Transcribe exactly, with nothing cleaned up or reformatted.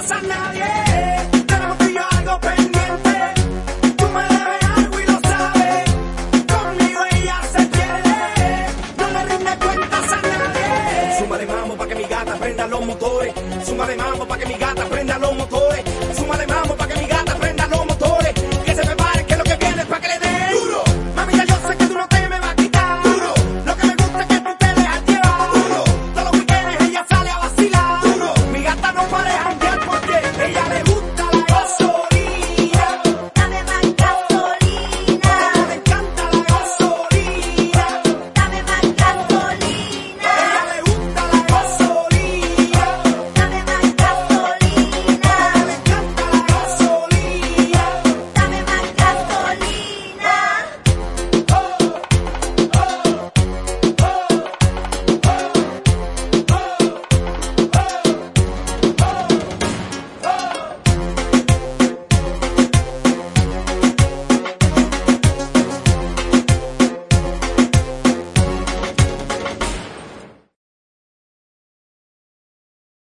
cuentas a nadie. Tenemos tú y yo algo pendiente. Tú me debes algo y lo sabes. Conmigo ella se quiere. No le rinde cuentas a nadie. Súmale mambo pa' que mi gata prenda los motores. Súmale mambo pa' que mi gata prenda los motores.